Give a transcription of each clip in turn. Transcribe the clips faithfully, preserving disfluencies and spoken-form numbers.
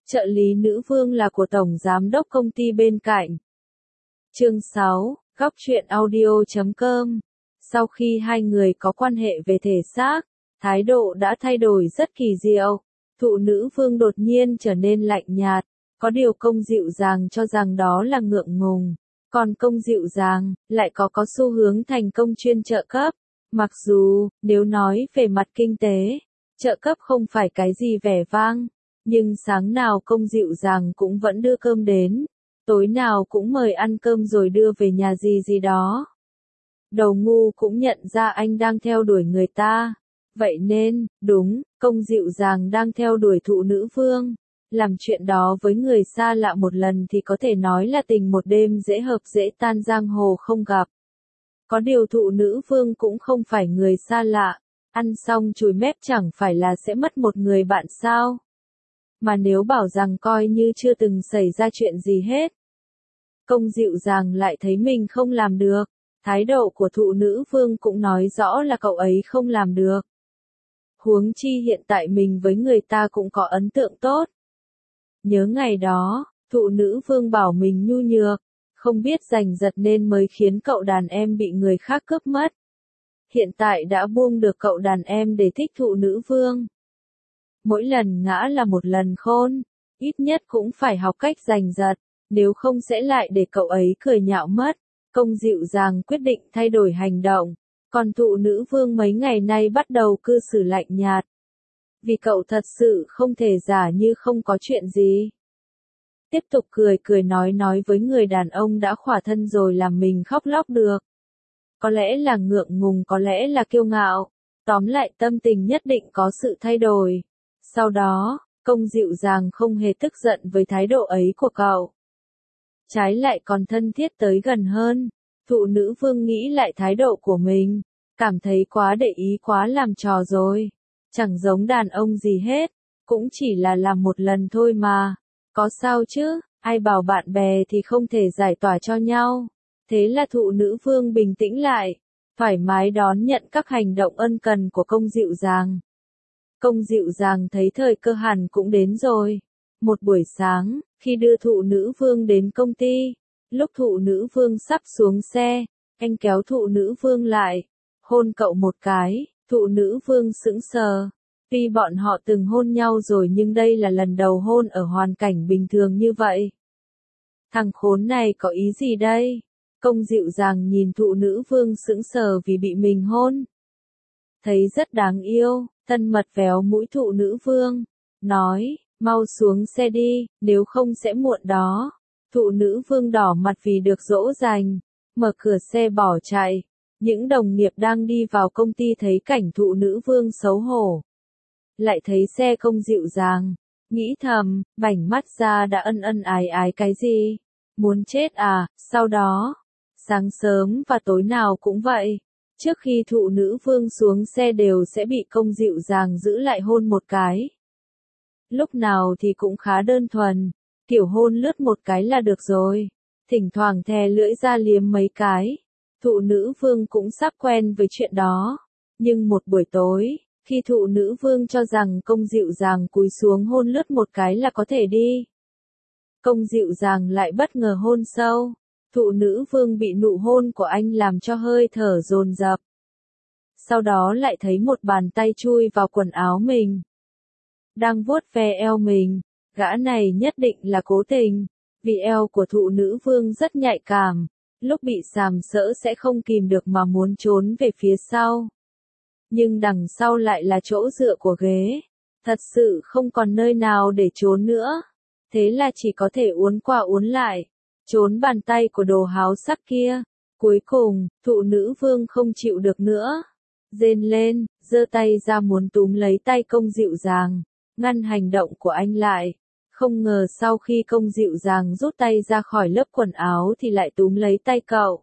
trợ lý nữ vương là của tổng giám đốc công ty bên cạnh. Chương sáu, góc truyện audio chấm com. Sau khi hai người có quan hệ về thể xác, thái độ đã thay đổi rất kỳ diệu. Thụ nữ vương đột nhiên trở nên lạnh nhạt, có điều công dịu dàng cho rằng đó là ngượng ngùng. Còn công dịu dàng, lại có có xu hướng thành công chuyên trợ cấp. Mặc dù, nếu nói về mặt kinh tế, trợ cấp không phải cái gì vẻ vang, nhưng sáng nào công dịu dàng cũng vẫn đưa cơm đến, tối nào cũng mời ăn cơm rồi đưa về nhà gì gì đó. Đầu ngu cũng nhận ra anh đang theo đuổi người ta. Vậy nên, đúng, công dịu dàng đang theo đuổi thụ nữ vương. Làm chuyện đó với người xa lạ một lần thì có thể nói là tình một đêm dễ hợp dễ tan giang hồ không gặp. Có điều thụ nữ vương cũng không phải người xa lạ, ăn xong chùi mép chẳng phải là sẽ mất một người bạn sao. Mà nếu bảo rằng coi như chưa từng xảy ra chuyện gì hết. Công dịu dàng lại thấy mình không làm được, thái độ của thụ nữ vương cũng nói rõ là cậu ấy không làm được. Huống chi hiện tại mình với người ta cũng có ấn tượng tốt. Nhớ ngày đó, thụ nữ vương bảo mình nhu nhược, không biết giành giật nên mới khiến cậu đàn em bị người khác cướp mất. Hiện tại đã buông được cậu đàn em để thích thụ nữ vương. Mỗi lần ngã là một lần khôn, ít nhất cũng phải học cách giành giật, nếu không sẽ lại để cậu ấy cười nhạo mất. Công dịu dàng quyết định thay đổi hành động, còn thụ nữ vương mấy ngày nay bắt đầu cư xử lạnh nhạt. Vì cậu thật sự không thể giả như không có chuyện gì. Tiếp tục cười cười nói nói với người đàn ông đã khỏa thân rồi làm mình khóc lóc được. Có lẽ là ngượng ngùng, có lẽ là kiêu ngạo, tóm lại tâm tình nhất định có sự thay đổi. Sau đó, công dịu dàng không hề tức giận với thái độ ấy của cậu. Trái lại còn thân thiết tới gần hơn. Thụ nữ vương nghĩ lại thái độ của mình, cảm thấy quá để ý, quá làm trò rồi. Chẳng giống đàn ông gì hết, cũng chỉ là làm một lần thôi mà. Có sao chứ, ai bảo bạn bè thì không thể giải tỏa cho nhau. Thế là thụ nữ vương bình tĩnh lại, thoải mái đón nhận các hành động ân cần của công dịu dàng. Công dịu dàng thấy thời cơ hẳn cũng đến rồi. Một buổi sáng, khi đưa thụ nữ vương đến công ty, lúc thụ nữ vương sắp xuống xe, anh kéo thụ nữ vương lại, hôn cậu một cái. Thụ nữ vương sững sờ. Tuy bọn họ từng hôn nhau rồi nhưng đây là lần đầu hôn ở hoàn cảnh bình thường như vậy. Thằng khốn này có ý gì đây? Công dịu dàng nhìn thụ nữ vương sững sờ vì bị mình hôn. Thấy rất đáng yêu, thân mật véo mũi thụ nữ vương, nói, mau xuống xe đi, nếu không sẽ muộn đó. Thụ nữ vương đỏ mặt vì được dỗ dành, mở cửa xe bỏ chạy. Những đồng nghiệp đang đi vào công ty thấy cảnh thụ nữ vương xấu hổ. Lại thấy xe công dịu dàng, nghĩ thầm, bảnh mắt ra đã ân ân ái ái cái gì? Muốn chết à? Sau đó, sáng sớm và tối nào cũng vậy. Trước khi thụ nữ vương xuống xe đều sẽ bị công dịu dàng giữ lại hôn một cái. Lúc nào thì cũng khá đơn thuần, kiểu hôn lướt một cái là được rồi. Thỉnh thoảng thè lưỡi ra liếm mấy cái. Thụ nữ vương cũng sắp quen với chuyện đó. Nhưng một buổi tối, khi thụ nữ vương cho rằng công dịu dàng cúi xuống hôn lướt một cái là có thể đi. Công dịu dàng lại bất ngờ hôn sâu. Thụ nữ vương bị nụ hôn của anh làm cho hơi thở dồn dập. Sau đó lại thấy một bàn tay chui vào quần áo mình. Đang vuốt ve eo mình, gã này nhất định là cố tình. Vì eo của thụ nữ vương rất nhạy cảm. Lúc bị sàm sỡ sẽ không kìm được mà muốn trốn về phía sau. Nhưng đằng sau lại là chỗ dựa của ghế. Thật sự không còn nơi nào để trốn nữa. Thế là chỉ có thể uốn qua uốn lại. Trốn bàn tay của đồ háo sắc kia. Cuối cùng, thụ nữ vương không chịu được nữa. Rên lên, giơ tay ra muốn túm lấy tay công dịu dàng. Ngăn hành động của anh lại. Không ngờ sau khi công dịu dàng rút tay ra khỏi lớp quần áo thì lại túm lấy tay cậu.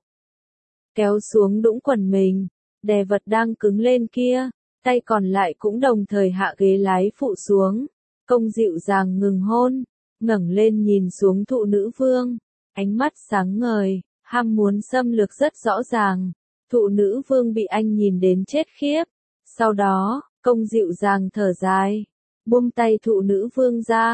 Kéo xuống đũng quần mình, đè vật đang cứng lên kia, tay còn lại cũng đồng thời hạ ghế lái phụ xuống. Công dịu dàng ngừng hôn, ngẩng lên nhìn xuống thụ nữ vương, ánh mắt sáng ngời, ham muốn xâm lược rất rõ ràng. Thụ nữ vương bị anh nhìn đến chết khiếp. Sau đó, công dịu dàng thở dài, buông tay thụ nữ vương ra.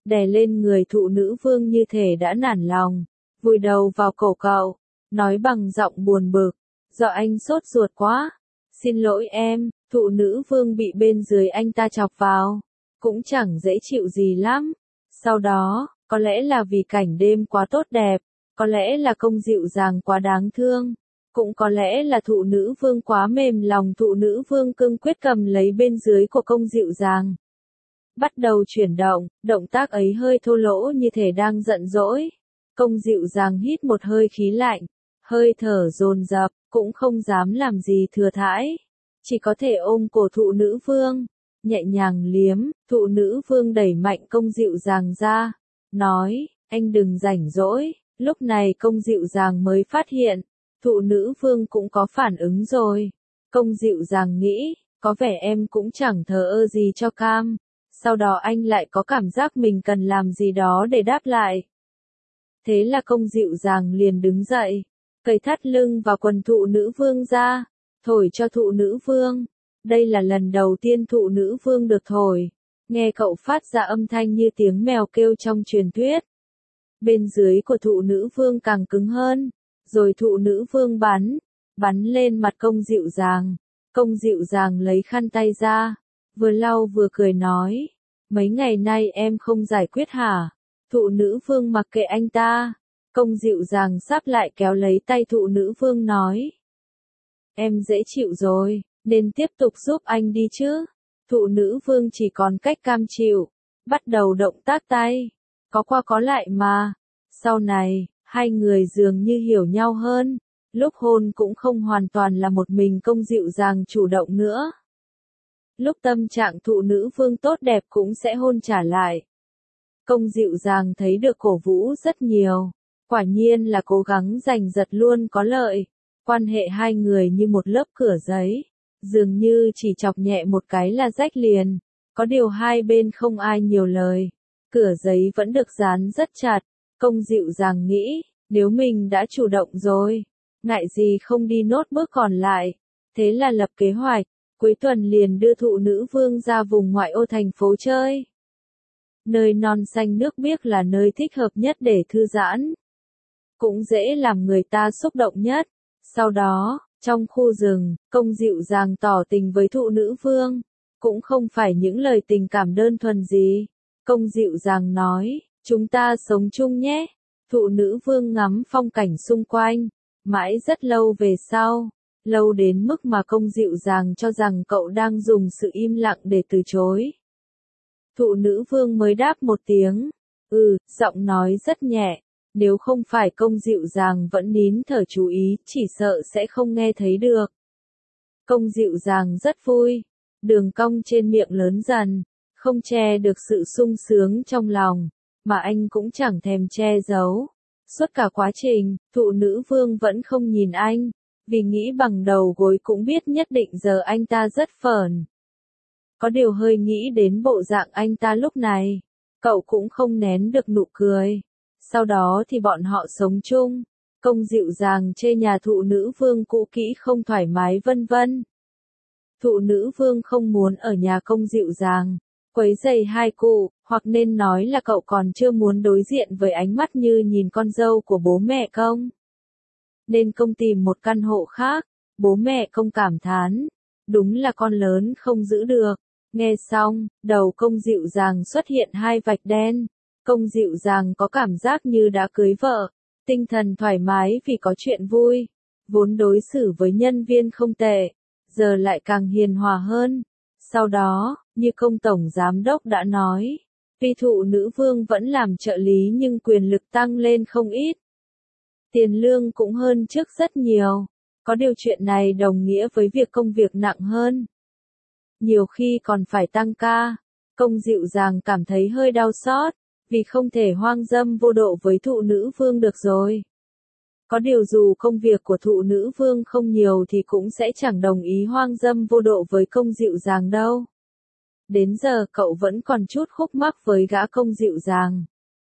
đè lên người thụ nữ vương như thể đã nản lòng, vùi đầu vào cổ cậu, nói bằng giọng buồn bực, do anh sốt ruột quá. Xin lỗi em, thụ nữ vương bị bên dưới anh ta chọc vào, cũng chẳng dễ chịu gì lắm. Sau đó, có lẽ là vì cảnh đêm quá tốt đẹp, có lẽ là công dịu dàng quá đáng thương, cũng có lẽ là thụ nữ vương quá mềm lòng, thụ nữ vương cương quyết cầm lấy bên dưới của công dịu dàng. Bắt đầu chuyển động, động tác ấy hơi thô lỗ như thể đang giận dỗi. Công dịu dàng hít một hơi khí lạnh, hơi thở dồn dập, cũng không dám làm gì thừa thãi, chỉ có thể ôm cổ thụ nữ vương, nhẹ nhàng liếm. Thụ nữ vương đẩy mạnh công dịu dàng ra, nói, anh đừng rảnh rỗi. Lúc này công dịu dàng mới phát hiện, thụ nữ vương cũng có phản ứng rồi. Công dịu dàng nghĩ, có vẻ em cũng chẳng thờ ơ gì cho cam. Sau đó anh lại có cảm giác mình cần làm gì đó để đáp lại. Thế là công dịu dàng liền đứng dậy, cởi thắt lưng và quần thụ nữ vương ra, thổi cho thụ nữ vương. Đây là lần đầu tiên thụ nữ vương được thổi, nghe cậu phát ra âm thanh như tiếng mèo kêu trong truyền thuyết. Bên dưới của thụ nữ vương càng cứng hơn, rồi thụ nữ vương bắn, bắn lên mặt công dịu dàng. Công dịu dàng lấy khăn tay ra, vừa lau vừa cười nói, mấy ngày nay em không giải quyết hả? Thụ nữ vương mặc kệ anh ta, công dịu dàng sắp lại kéo lấy tay thụ nữ vương nói, em dễ chịu rồi, nên tiếp tục giúp anh đi chứ. Thụ nữ vương chỉ còn cách cam chịu, bắt đầu động tác tay, có qua có lại mà. Sau này, hai người dường như hiểu nhau hơn, lúc hôn cũng không hoàn toàn là một mình công dịu dàng chủ động nữa. Lúc tâm trạng thụ nữ vương tốt đẹp cũng sẽ hôn trả lại. Công dịu dàng thấy được cổ vũ rất nhiều, quả nhiên là cố gắng giành giật luôn có lợi. Quan hệ hai người như một lớp cửa giấy, dường như chỉ chọc nhẹ một cái là rách liền. Có điều hai bên không ai nhiều lời, cửa giấy vẫn được dán rất chặt. Công dịu dàng nghĩ, nếu mình đã chủ động rồi, ngại gì không đi nốt bước còn lại. Thế là lập kế hoạch, cuối tuần liền đưa thụ nữ vương ra vùng ngoại ô thành phố chơi. Nơi non xanh nước biếc là nơi thích hợp nhất để thư giãn, cũng dễ làm người ta xúc động nhất. Sau đó, trong khu rừng, công dịu dàng tỏ tình với thụ nữ vương, cũng không phải những lời tình cảm đơn thuần gì. Công dịu dàng nói, chúng ta sống chung nhé. Thụ nữ vương ngắm phong cảnh xung quanh, mãi rất lâu về sau, lâu đến mức mà công dịu dàng cho rằng cậu đang dùng sự im lặng để từ chối. Thụ nữ vương mới đáp một tiếng, ừ, giọng nói rất nhẹ, nếu không phải công dịu dàng vẫn nín thở chú ý, chỉ sợ sẽ không nghe thấy được. Công dịu dàng rất vui, đường cong trên miệng lớn dần, không che được sự sung sướng trong lòng, mà anh cũng chẳng thèm che giấu. Suốt cả quá trình, thụ nữ vương vẫn không nhìn anh, vì nghĩ bằng đầu gối cũng biết nhất định giờ anh ta rất phởn. Có điều hơi nghĩ đến bộ dạng anh ta lúc này, cậu cũng không nén được nụ cười. Sau đó thì bọn họ sống chung, công dịu dàng chê nhà thụ nữ vương cũ kỹ không thoải mái vân vân. Thụ nữ vương không muốn ở nhà công dịu dàng, quấy rầy hai cụ, hoặc nên nói là cậu còn chưa muốn đối diện với ánh mắt như nhìn con dâu của bố mẹ công. Nên công tìm một căn hộ khác, bố mẹ công cảm thán, đúng là con lớn không giữ được. Nghe xong, đầu công dịu dàng xuất hiện hai vạch đen. Công dịu dàng có cảm giác như đã cưới vợ, tinh thần thoải mái vì có chuyện vui, vốn đối xử với nhân viên không tệ, giờ lại càng hiền hòa hơn. Sau đó, như công tổng giám đốc đã nói, tuy thụ nữ vương vẫn làm trợ lý nhưng quyền lực tăng lên không ít. Tiền lương cũng hơn trước rất nhiều, có điều chuyện này đồng nghĩa với việc công việc nặng hơn. Nhiều khi còn phải tăng ca, công dịu dàng cảm thấy hơi đau xót, vì không thể hoang dâm vô độ với thụ nữ vương được rồi. Có điều dù công việc của thụ nữ vương không nhiều thì cũng sẽ chẳng đồng ý hoang dâm vô độ với công dịu dàng đâu. Đến giờ cậu vẫn còn chút khúc mắc với gã công dịu dàng,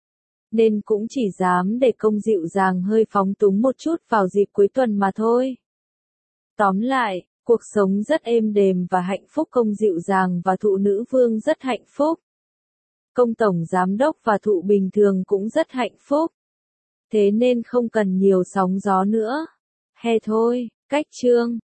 nên cũng chỉ dám để công dịu dàng hơi phóng túng một chút vào dịp cuối tuần mà thôi. Tóm lại, cuộc sống rất êm đềm và hạnh phúc, công dịu dàng và thụ nữ vương rất hạnh phúc. Công tổng giám đốc và Thụ bình thường cũng rất hạnh phúc. Thế nên không cần nhiều sóng gió nữa. Hè thôi, cách chương.